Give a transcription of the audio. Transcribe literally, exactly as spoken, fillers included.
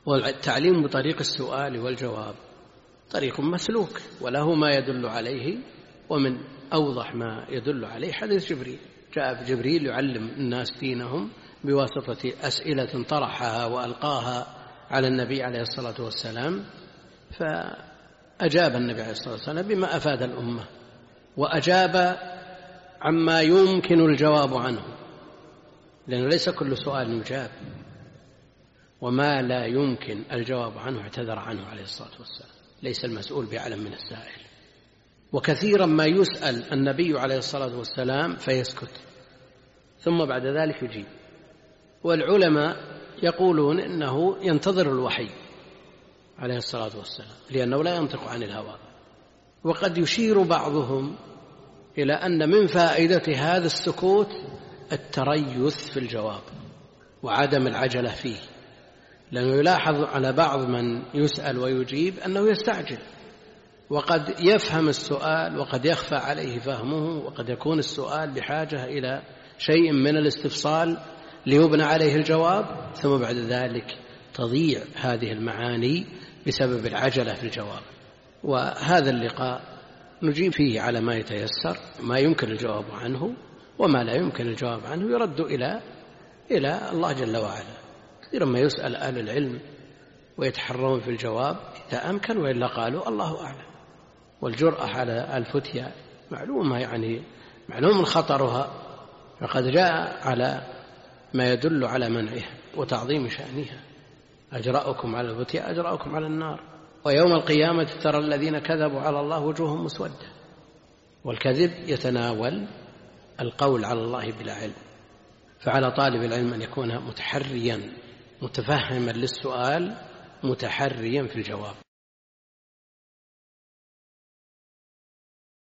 والتعليم بطريق السؤال والجواب طريق مسلوك وله ما يدل عليه، ومن أوضح ما يدل عليه حديث جبريل. جاء جبريل يعلم الناس دينهم بواسطة أسئلة طرحها وألقاها على النبي عليه الصلاة والسلام، فأجاب النبي عليه الصلاة والسلام بما أفاد الأمة، وأجاب عما يمكن الجواب عنه، لأنه ليس كل سؤال يجاب، وما لا يمكن الجواب عنه اعتذر عنه عليه الصلاة والسلام، ليس المسؤول بأعلم من السائل. وكثيرا ما يسأل النبي عليه الصلاة والسلام فيسكت ثم بعد ذلك يجيب، والعلماء يقولون إنه ينتظر الوحي عليه الصلاة والسلام لأنه لا ينطق عن الهوى. وقد يشير بعضهم إلى أن من فائدة هذا السكوت التريث في الجواب وعدم العجلة فيه، لأنه يلاحظ على بعض من يسأل ويجيب أنه يستعجل، وقد يفهم السؤال وقد يخفى عليه فهمه، وقد يكون السؤال بحاجة إلى شيء من الاستفصال ليبنى عليه الجواب، ثم بعد ذلك تضيع هذه المعاني بسبب العجلة في الجواب. وهذا اللقاء نجيب فيه على ما يتيسر، ما يمكن الجواب عنه وما لا يمكن الجواب عنه يرد إلى إلى الله جل وعلا. كثيرا ما يسأل أهل العلم ويتحرون في الجواب إذا أمكن، وإلا قالوا الله أعلم. والجرأة على الفتيا معلومة، يعني معلوم خطرها، فقد جاء على ما يدل على منعها وتعظيم شأنها. أجرأكم على الفتيا أجرأكم على النار، ويوم القيامة ترى الذين كذبوا على الله وجوههم مسودة. والكذب يتناول القول على الله بلا علم، فعلى طالب العلم أن يكون متحريا متفهما للسؤال متحريا في الجواب.